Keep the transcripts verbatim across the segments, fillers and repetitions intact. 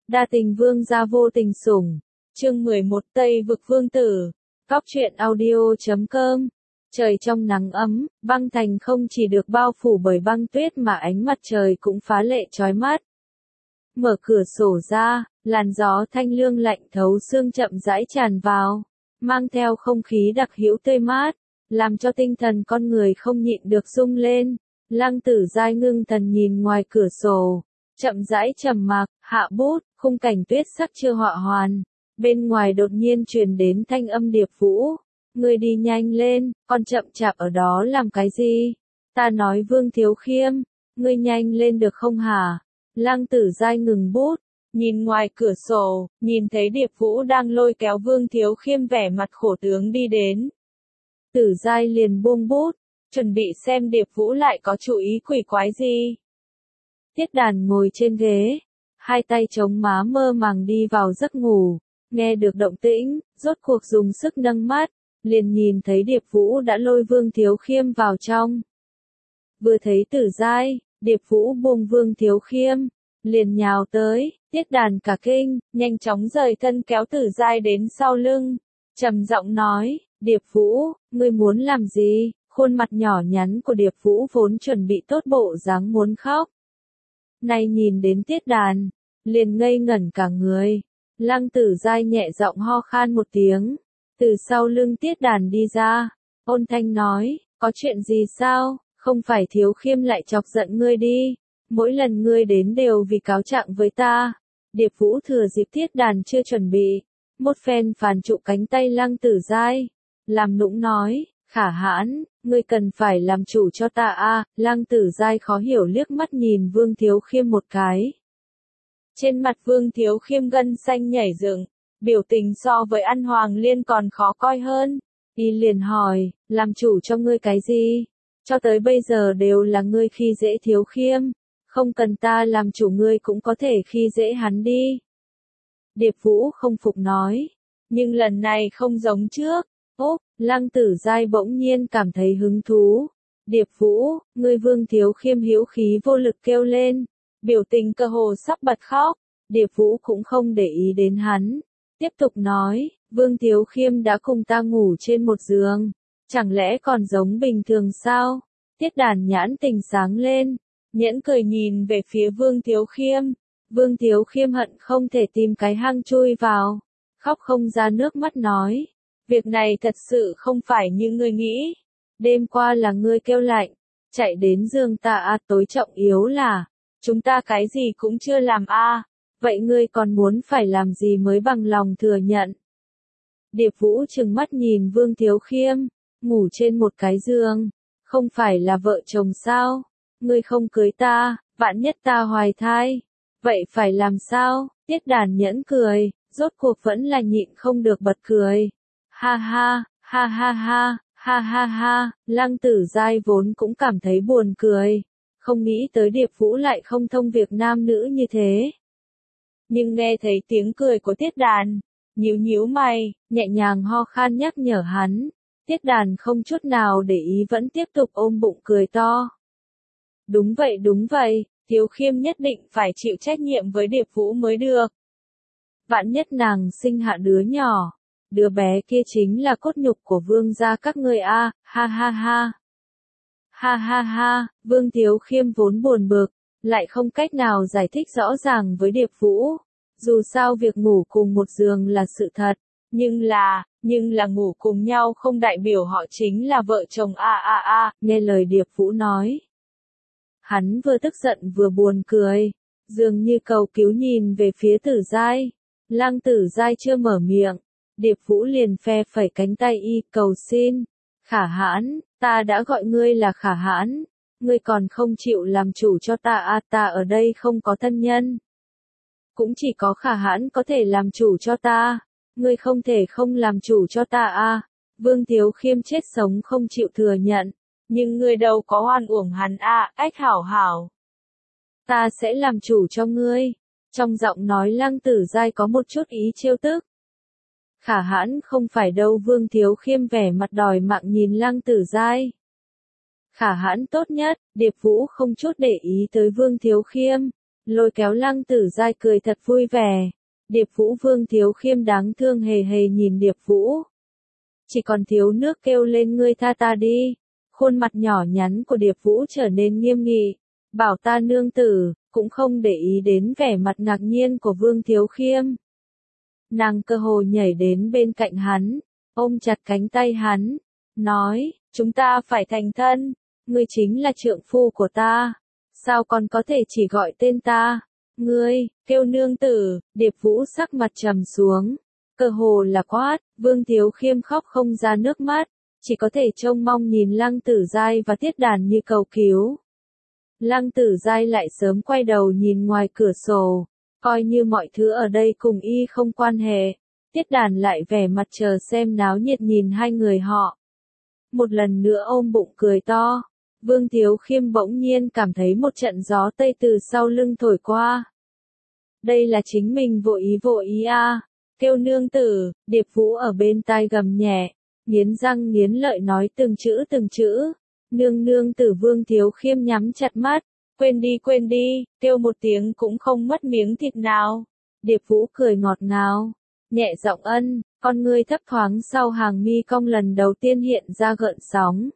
Đa tình vương gia vô tình sủng. Chương mười một Tây vực vương tử. Góc truyện audio chấm com. Trời trong nắng ấm, băng thành không chỉ được bao phủ bởi băng tuyết mà ánh mặt trời cũng phá lệ chói mắt. Mở cửa sổ ra, làn gió thanh lương lạnh thấu xương chậm rãi tràn vào, mang theo không khí đặc hữu tươi mát, làm cho tinh thần con người không nhịn được rung lên. Lăng Tử Giai ngưng thần nhìn ngoài cửa sổ, chậm rãi trầm mặc, hạ bút, khung cảnh tuyết sắc chưa họa hoàn. Bên ngoài đột nhiên truyền đến thanh âm Điệp Vũ. Ngươi đi nhanh lên, con chậm chạp ở đó làm cái gì? Ta nói Vương Thiếu Khiêm, ngươi nhanh lên được không hả? Lăng Tử Giai ngừng bút, nhìn ngoài cửa sổ, nhìn thấy Điệp Vũ đang lôi kéo Vương Thiếu Khiêm vẻ mặt khổ tướng đi đến. Tử Giai liền buông bút, chuẩn bị xem Điệp Vũ lại có chủ ý quỷ quái gì. Tiết Đàn ngồi trên ghế, hai tay chống má mơ màng đi vào giấc ngủ, nghe được động tĩnh, rốt cuộc dùng sức nâng mắt, liền nhìn thấy Điệp Vũ đã lôi Vương Thiếu Khiêm vào trong. Vừa thấy Tử Giai, Điệp Vũ buông Vương Thiếu Khiêm, liền nhào tới, Tiết Đàn cả kinh, nhanh chóng rời thân kéo Tử Giai đến sau lưng, trầm giọng nói, Điệp Vũ, ngươi muốn làm gì? Khuôn mặt nhỏ nhắn của Điệp Vũ vốn chuẩn bị tốt bộ dáng muốn khóc. Nay nhìn đến Tiết Đàn, liền ngây ngẩn cả người. Lăng Tử Giai nhẹ giọng ho khan một tiếng, từ sau lưng Tiết Đàn đi ra, ôn thanh nói, có chuyện gì sao, không phải Thiếu Khiêm lại chọc giận ngươi đi, mỗi lần ngươi đến đều vì cáo trạng với ta. Điệp Vũ thừa dịp Tiết Đàn chưa chuẩn bị, một phen phản trụ cánh tay Lăng Tử Giai, làm nũng nói, Khả Hãn, ngươi cần phải làm chủ cho ta a. À. Lăng Tử Giai khó hiểu liếc mắt nhìn Vương Thiếu Khiêm một cái. Trên mặt Vương Thiếu Khiêm gân xanh nhảy dựng, biểu tình so với ăn Hoàng Liên còn khó coi hơn. Y liền hỏi, làm chủ cho ngươi cái gì? Cho tới bây giờ đều là ngươi khi dễ Thiếu Khiêm, không cần ta làm chủ ngươi cũng có thể khi dễ hắn đi. Điệp Vũ không phục nói, nhưng lần này không giống trước. Úp, Lăng Tử Giai bỗng nhiên cảm thấy hứng thú. Điệp Vũ, ngươi Vương Thiếu Khiêm hữu khí vô lực kêu lên, biểu tình cơ hồ sắp bật khóc. Điệp Vũ cũng không để ý đến hắn, tiếp tục nói, Vương Thiếu Khiêm đã cùng ta ngủ trên một giường, chẳng lẽ còn giống bình thường sao? Tiết Đàn nhãn tình sáng lên, nhẫn cười nhìn về phía Vương Thiếu Khiêm. Vương Thiếu Khiêm hận không thể tìm cái hang chui vào, khóc không ra nước mắt nói, việc này thật sự không phải như ngươi nghĩ. Đêm qua là ngươi kêu lạnh, chạy đến giường ta à, tối trọng yếu là, chúng ta cái gì cũng chưa làm a. À. Vậy ngươi còn muốn phải làm gì mới bằng lòng thừa nhận? Điệp Vũ trừng mắt nhìn Vương Thiếu Khiêm, ngủ trên một cái giường, không phải là vợ chồng sao? Ngươi không cưới ta, vạn nhất ta hoài thai, vậy phải làm sao? Tiết Đàn nhẫn cười, rốt cuộc vẫn là nhịn không được bật cười. Ha ha, ha ha ha, ha ha ha, Lăng Tử Giai vốn cũng cảm thấy buồn cười, không nghĩ tới Điệp Vũ lại không thông việc nam nữ như thế. Nhưng nghe thấy tiếng cười của Tiết Đàn, nhíu nhíu mày, nhẹ nhàng ho khan nhắc nhở hắn. Tiết Đàn không chút nào để ý vẫn tiếp tục ôm bụng cười to. Đúng vậy đúng vậy, Thiếu Khiêm nhất định phải chịu trách nhiệm với Điệp Vũ mới được. Vạn nhất nàng sinh hạ đứa nhỏ, đứa bé kia chính là cốt nhục của Vương gia các ngươi a. À. Ha ha ha. Ha ha ha, Vương Thiếu Khiêm vốn buồn bực, lại không cách nào giải thích rõ ràng với Điệp Vũ. Dù sao việc ngủ cùng một giường là sự thật, nhưng là, nhưng là ngủ cùng nhau không đại biểu họ chính là vợ chồng a a a. Nghe lời Điệp Vũ nói, hắn vừa tức giận vừa buồn cười, dường như cầu cứu nhìn về phía Tử Giai. Lăng Tử Giai chưa mở miệng, Điệp Vũ liền phe phẩy cánh tay y cầu xin, Khả Hãn, ta đã gọi ngươi là Khả Hãn, ngươi còn không chịu làm chủ cho ta à, ta ở đây không có thân nhân. Cũng chỉ có Khả Hãn có thể làm chủ cho ta, ngươi không thể không làm chủ cho ta à. Vương Thiếu Khiêm chết sống không chịu thừa nhận, nhưng ngươi đâu có oan uổng hắn à, ách hảo hảo. Ta sẽ làm chủ cho ngươi. Trong giọng nói Lăng Tử Giai có một chút ý trêu tức. Khả Hãn không phải đâu. Vương Thiếu Khiêm vẻ mặt đòi mạng nhìn Lăng Tử Giai. Khả Hãn tốt nhất. Điệp Vũ không chút để ý tới Vương Thiếu Khiêm, lôi kéo Lăng Tử Giai cười thật vui vẻ. Điệp Vũ Vương Thiếu Khiêm đáng thương hề hề nhìn Điệp Vũ. Chỉ còn thiếu nước kêu lên ngươi tha ta đi. Khuôn mặt nhỏ nhắn của Điệp Vũ trở nên nghiêm nghị. Bảo ta nương tử, cũng không để ý đến vẻ mặt ngạc nhiên của Vương Thiếu Khiêm. Nàng cơ hồ nhảy đến bên cạnh hắn, ôm chặt cánh tay hắn, nói, chúng ta phải thành thân, ngươi chính là trượng phu của ta, sao còn có thể chỉ gọi tên ta, ngươi, kêu nương tử. Điệp Vũ sắc mặt trầm xuống, cơ hồ là quát. Vương Thiếu Khiêm khóc không ra nước mắt, chỉ có thể trông mong nhìn Lăng Tử Giai và Tiết Đàn như cầu cứu. Lăng Tử Giai lại sớm quay đầu nhìn ngoài cửa sổ, coi như mọi thứ ở đây cùng y không quan hệ. Tiết Đàn lại vẻ mặt chờ xem náo nhiệt nhìn hai người họ. Một lần nữa ôm bụng cười to. Vương Thiếu Khiêm bỗng nhiên cảm thấy một trận gió tây từ sau lưng thổi qua. Đây là chính mình vội ý vội ý a. Kêu nương tử. Điệp Vũ ở bên tai gầm nhẹ, nghiến răng nghiến lợi nói từng chữ từng chữ. Nương nương tử. Vương Thiếu Khiêm nhắm chặt mắt, quên đi quên đi, kêu một tiếng cũng không mất miếng thịt nào. Điệp Vũ cười ngọt ngào, nhẹ giọng ân, con ngươi thấp thoáng sau hàng mi cong lần đầu tiên hiện ra gợn sóng.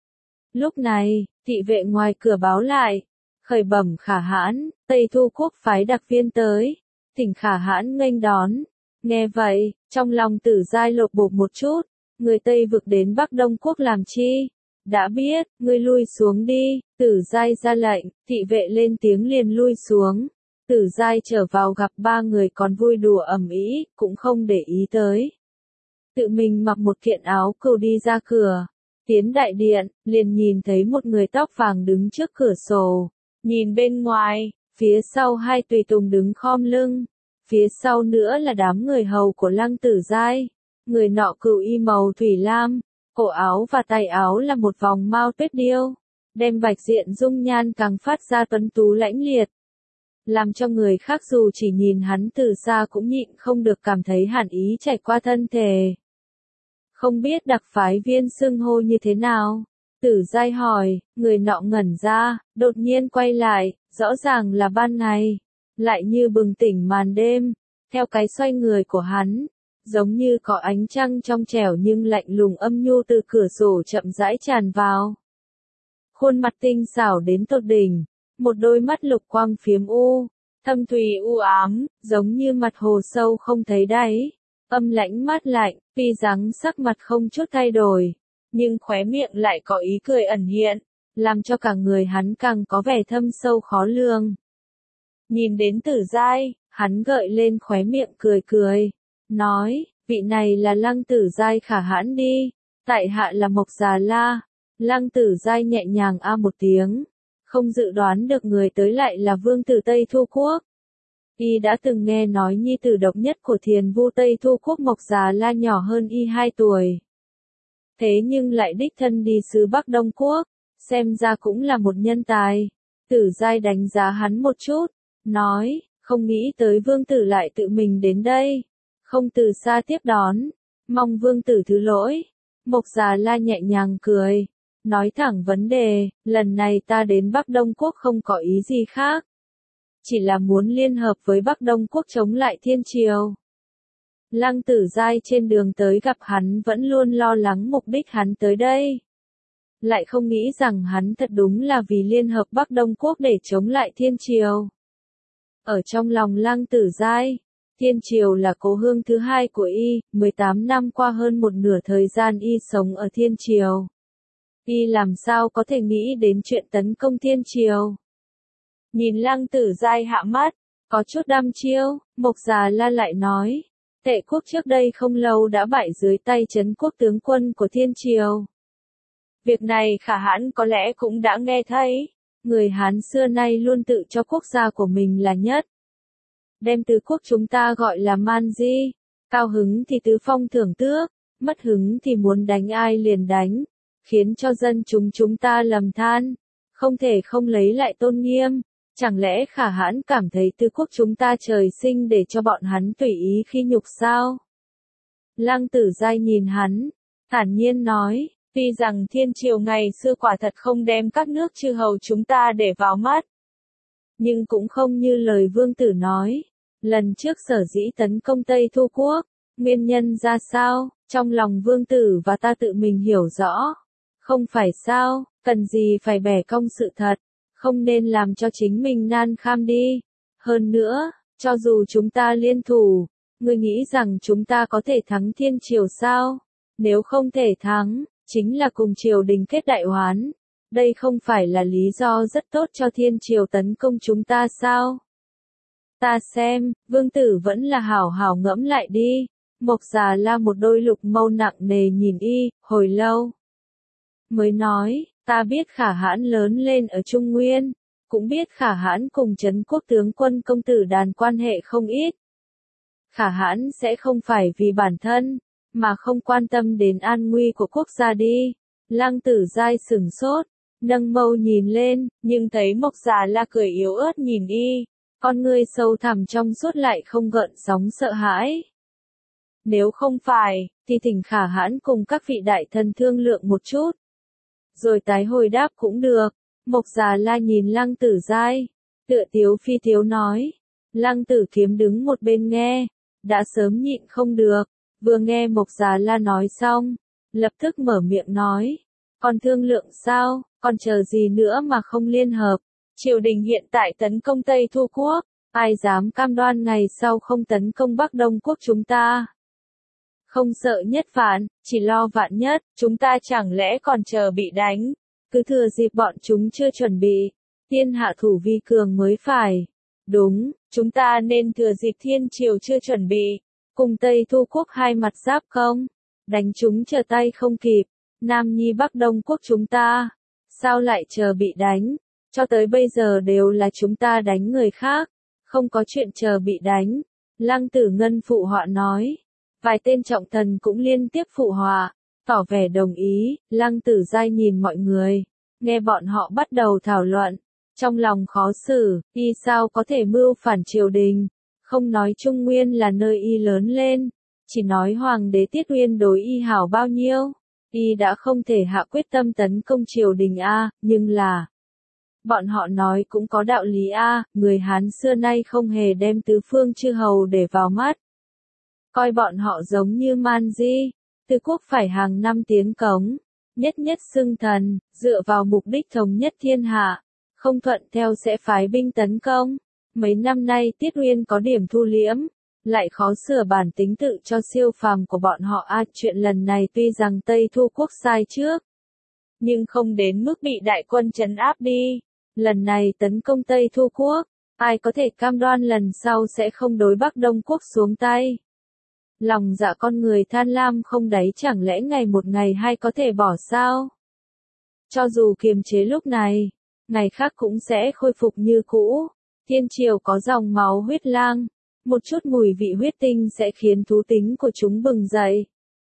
Lúc này, thị vệ ngoài cửa báo lại, khởi bẩm Khả Hãn, Tây Thu Quốc phái đặc viên tới, thỉnh Khả Hãn nghênh đón. Nghe vậy, trong lòng Tử Giai lột bột một chút, người Tây vực đến Bắc Đông Quốc làm chi? Đã biết, ngươi lui xuống đi. Tử Giai ra lệnh, thị vệ lên tiếng liền lui xuống. Tử Giai trở vào gặp ba người còn vui đùa ầm ĩ, cũng không để ý tới. Tự mình mặc một kiện áo cừu đi ra cửa, tiến đại điện, liền nhìn thấy một người tóc vàng đứng trước cửa sổ. Nhìn bên ngoài, phía sau hai tùy tùng đứng khom lưng, phía sau nữa là đám người hầu của Lăng Tử Giai. Người nọ cừu y màu thủy lam, cổ áo và tay áo là một vòng mao tuyết điêu, đem bạch diện dung nhan càng phát ra tuấn tú lãnh liệt, làm cho người khác dù chỉ nhìn hắn từ xa cũng nhịn không được cảm thấy hàn ý chảy qua thân thể. Không biết đặc phái viên xưng hô như thế nào? Tử Giai hỏi. Người nọ ngẩn ra, đột nhiên quay lại, rõ ràng là ban ngày, lại như bừng tỉnh màn đêm. Theo cái xoay người của hắn, giống như có ánh trăng trong trẻo nhưng lạnh lùng âm nhu từ cửa sổ chậm rãi tràn vào. Khuôn mặt tinh xảo đến tột đỉnh, một đôi mắt lục quang phiếm u, thâm thủy u ám, giống như mặt hồ sâu không thấy đáy, âm lãnh mát lạnh. Tuy dáng sắc mặt không chút thay đổi, nhưng khóe miệng lại có ý cười ẩn hiện, làm cho cả người hắn càng có vẻ thâm sâu khó lường. Nhìn đến Tử Giai, hắn gợi lên khóe miệng cười cười, nói, vị này là Lăng Tử Giai Khả Hãn đi, tại hạ là Mộc Già La. Lăng Tử Giai nhẹ nhàng a một tiếng, không dự đoán được người tới lại là vương tử Tây Thu Quốc. Y đã từng nghe nói nhi tử độc nhất của Thiền Vu Tây Thu Quốc Mộc Già La nhỏ hơn y hai tuổi. Thế nhưng lại đích thân đi xứ Bắc Đông Quốc, xem ra cũng là một nhân tài. Tử Giai đánh giá hắn một chút, nói, không nghĩ tới vương tử lại tự mình đến đây, không từ xa tiếp đón, mong vương tử thứ lỗi. Mộc Già La nhẹ nhàng cười, nói thẳng vấn đề, lần này ta đến Bắc Đông Quốc không có ý gì khác, chỉ là muốn liên hợp với Bắc Đông Quốc chống lại Thiên Triều. Lăng Tử Giai trên đường tới gặp hắn vẫn luôn lo lắng mục đích hắn tới đây, lại không nghĩ rằng hắn thật đúng là vì liên hợp Bắc Đông Quốc để chống lại Thiên Triều. Ở trong lòng Lăng Tử Giai, Thiên Triều là cố hương thứ hai của y, mười tám năm qua hơn một nửa thời gian y sống ở Thiên Triều. Y làm sao có thể nghĩ đến chuyện tấn công Thiên Triều. Nhìn Lăng Tử Giai hạ mắt, có chút đăm chiêu, Mộc Già La lại nói, Tệ quốc trước đây không lâu đã bại dưới tay trấn quốc tướng quân của Thiên Triều. Việc này Khả Hãn có lẽ cũng đã nghe thấy, người Hán xưa nay luôn tự cho quốc gia của mình là nhất. Đem tứ quốc chúng ta gọi là man di, cao hứng thì tứ phong thưởng tước, mất hứng thì muốn đánh ai liền đánh, khiến cho dân chúng chúng ta lầm than, không thể không lấy lại tôn nghiêm. Chẳng lẽ Khả Hãn cảm thấy tứ quốc chúng ta trời sinh để cho bọn hắn tùy ý khi nhục sao? Lăng Tử Giai nhìn hắn, thản nhiên nói, tuy rằng Thiên Triều ngày xưa quả thật không đem các nước chư hầu chúng ta để vào mắt, nhưng cũng không như lời vương tử nói. Lần trước sở dĩ tấn công Tây Thu Quốc, nguyên nhân ra sao, trong lòng vương tử và ta tự mình hiểu rõ. Không phải sao, cần gì phải bẻ cong sự thật, không nên làm cho chính mình nan kham đi. Hơn nữa, cho dù chúng ta liên thủ, ngươi nghĩ rằng chúng ta có thể thắng thiên triều sao? Nếu không thể thắng, chính là cùng triều đình kết đại oán. Đây không phải là lý do rất tốt cho thiên triều tấn công chúng ta sao? Ta xem, vương tử vẫn là hảo hảo ngẫm lại đi. Mộc Già La một đôi lục mâu nặng nề nhìn y, hồi lâu. Mới nói, ta biết Khả Hãn lớn lên ở Trung Nguyên, cũng biết Khả Hãn cùng Trấn Quốc tướng quân công tử Đàn quan hệ không ít. Khả Hãn sẽ không phải vì bản thân, mà không quan tâm đến an nguy của quốc gia đi. Lăng Tử Giai sửng sốt, nâng mâu nhìn lên, nhưng thấy Mộc Già La cười yếu ớt nhìn y, con ngươi sâu thẳm trong suốt lại không gợn sóng sợ hãi. Nếu không phải, thì thỉnh Khả Hãn cùng các vị đại thần thương lượng một chút. Rồi tái hồi đáp cũng được. Mộc Già La nhìn Lăng Tử Giai, tựa tiếu phi tiếu nói. Lăng Tử Kiếm đứng một bên nghe, đã sớm nhịn không được, vừa nghe Mộc Già La nói xong, lập tức mở miệng nói. Còn thương lượng sao, còn chờ gì nữa mà không liên hợp? Triều đình hiện tại tấn công Tây Thu Quốc, ai dám cam đoan ngày sau không tấn công Bắc Đông Quốc chúng ta? Không sợ nhất vạn, chỉ lo vạn nhất, chúng ta chẳng lẽ còn chờ bị đánh? Cứ thừa dịp bọn chúng chưa chuẩn bị, thiên hạ thủ vi cường mới phải. Đúng, chúng ta nên thừa dịp thiên triều chưa chuẩn bị, cùng Tây Thu Quốc hai mặt giáp công, đánh chúng trở tay không kịp. Nam Nhi Bắc Đông Quốc chúng ta, sao lại chờ bị đánh? Cho tới bây giờ đều là chúng ta đánh người khác, không có chuyện chờ bị đánh. Lăng Tử Ngân phụ họa nói. Vài tên trọng thần cũng liên tiếp phụ họa, tỏ vẻ đồng ý. Lăng Tử Giai nhìn mọi người, nghe bọn họ bắt đầu thảo luận, trong lòng khó xử, y sao có thể mưu phản triều đình, không nói Trung Nguyên là nơi y lớn lên, chỉ nói Hoàng đế Tiết Uyên đối y hảo bao nhiêu, y đã không thể hạ quyết tâm tấn công triều đình a, nhưng là bọn họ nói cũng có đạo lý a, người Hán xưa nay không hề đem tứ phương chư hầu để vào mắt. Coi bọn họ giống như man di, tứ quốc phải hàng năm tiến cống, nhất nhất xưng thần, dựa vào mục đích thống nhất thiên hạ, không thuận theo sẽ phái binh tấn công. Mấy năm nay Tiết Uyên có điểm thu liễm, lại khó sửa bản tính tự cho siêu phàm của bọn họ a. Chuyện lần này tuy rằng Tây Thu Quốc sai trước, nhưng không đến mức bị đại quân trấn áp đi. Lần này tấn công Tây Thu Quốc, ai có thể cam đoan lần sau sẽ không đối Bắc Đông Quốc xuống tay. Lòng dạ con người tham lam không đáy, chẳng lẽ ngày một ngày hai có thể bỏ sao? Cho dù kiềm chế lúc này, ngày khác cũng sẽ khôi phục như cũ. Thiên triều có dòng máu huyết lang, một chút mùi vị huyết tinh sẽ khiến thú tính của chúng bừng dậy.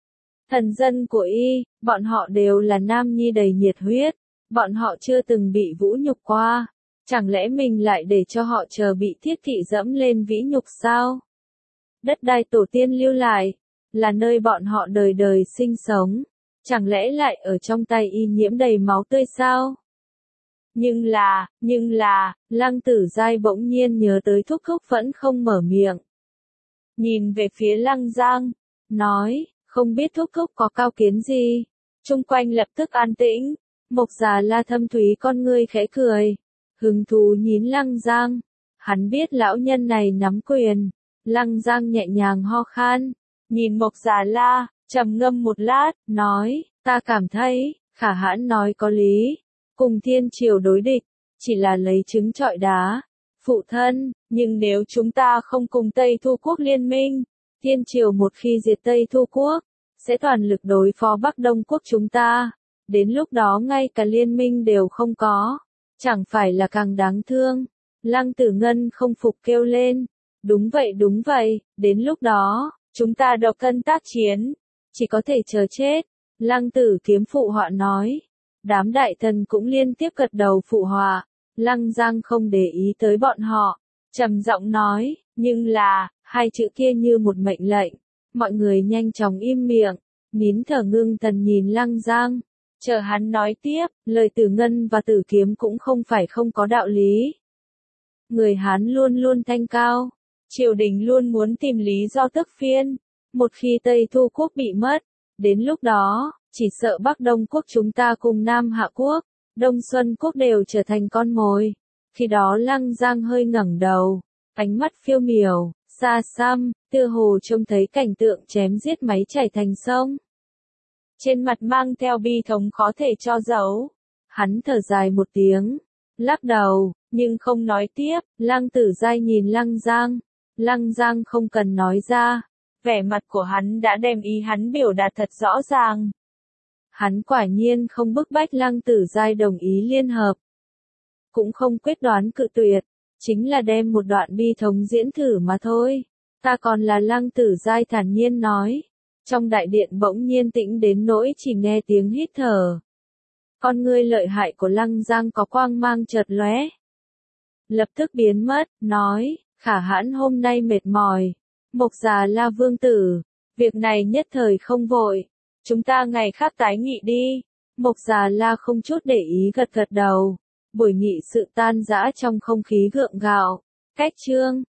Thần dân của y, bọn họ đều là nam nhi đầy nhiệt huyết, bọn họ chưa từng bị vũ nhục qua, chẳng lẽ mình lại để cho họ chờ bị thiết kỵ dẫm lên vĩ nhục sao? Đất đai tổ tiên lưu lại, là nơi bọn họ đời đời sinh sống, chẳng lẽ lại ở trong tay y nhiễm đầy máu tươi sao? Nhưng là, nhưng là, Lăng Tử Giai bỗng nhiên nhớ tới Thúc Thúc vẫn không mở miệng. Nhìn về phía Lăng Giang, nói, không biết Thúc Thúc có cao kiến gì? Chung quanh lập tức an tĩnh, Mộc Già La thâm thúy con ngươi khẽ cười, hứng thú nhìn Lăng Giang, hắn biết lão nhân này nắm quyền. Lăng Giang nhẹ nhàng ho khan, nhìn Mộc Già La, trầm ngâm một lát, nói, ta cảm thấy, Khả Hãn nói có lý, cùng thiên triều đối địch, chỉ là lấy trứng trọi đá. Phụ thân, nhưng nếu chúng ta không cùng Tây Thu Quốc liên minh, thiên triều một khi diệt Tây Thu Quốc, sẽ toàn lực đối phó Bắc Đông Quốc chúng ta, đến lúc đó ngay cả liên minh đều không có, chẳng phải là càng đáng thương. Lăng Tử Ngân không phục kêu lên. Đúng vậy đúng vậy, đến lúc đó, chúng ta độc thân tác chiến, chỉ có thể chờ chết. Lăng Tử Kiếm phụ họa nói. Đám đại thần cũng liên tiếp gật đầu phụ họa. Lăng Giang không để ý tới bọn họ, trầm giọng nói, nhưng là, hai chữ kia như một mệnh lệnh. Mọi người nhanh chóng im miệng, nín thở ngưng thần nhìn Lăng Giang, chờ hắn nói tiếp. Lời Tử Ngân và Tử Kiếm cũng không phải không có đạo lý. Người Hán luôn luôn thanh cao. Triều đình luôn muốn tìm lý do tước phiên. Một khi Tây Thu quốc bị mất, đến lúc đó, chỉ sợ Bắc Đông quốc chúng ta cùng Nam Hạ quốc, Đông Xuân quốc đều trở thành con mồi. Khi đó Lăng Giang hơi ngẩng đầu, ánh mắt phiêu miểu, xa xăm, tựa hồ trông thấy cảnh tượng chém giết máy chảy thành sông. Trên mặt mang theo bi thống khó thể cho giấu. Hắn thở dài một tiếng, lắc đầu, nhưng không nói tiếp. Lăng Tử Giai nhìn Lăng Giang. Lăng Giang không cần nói ra. Vẻ mặt của hắn đã đem ý hắn biểu đạt thật rõ ràng. Hắn quả nhiên không bức bách Lăng Tử Giai đồng ý liên hợp. Cũng không quyết đoán cự tuyệt. Chính là đem một đoạn bi thống diễn thử mà thôi. Ta còn là Lăng Tử Giai thản nhiên nói. Trong đại điện bỗng nhiên tĩnh đến nỗi chỉ nghe tiếng hít thở. Con ngươi lợi hại của Lăng Giang có quang mang chợt lóe. Lập tức biến mất, nói, Khả Hãn hôm nay mệt mỏi. Mộc Già La vương tử, việc này nhất thời không vội. Chúng ta ngày khác tái nghị đi. Mộc Già La không chút để ý gật gật đầu. Buổi nghị sự tan rã trong không khí gượng gạo. Cách chương.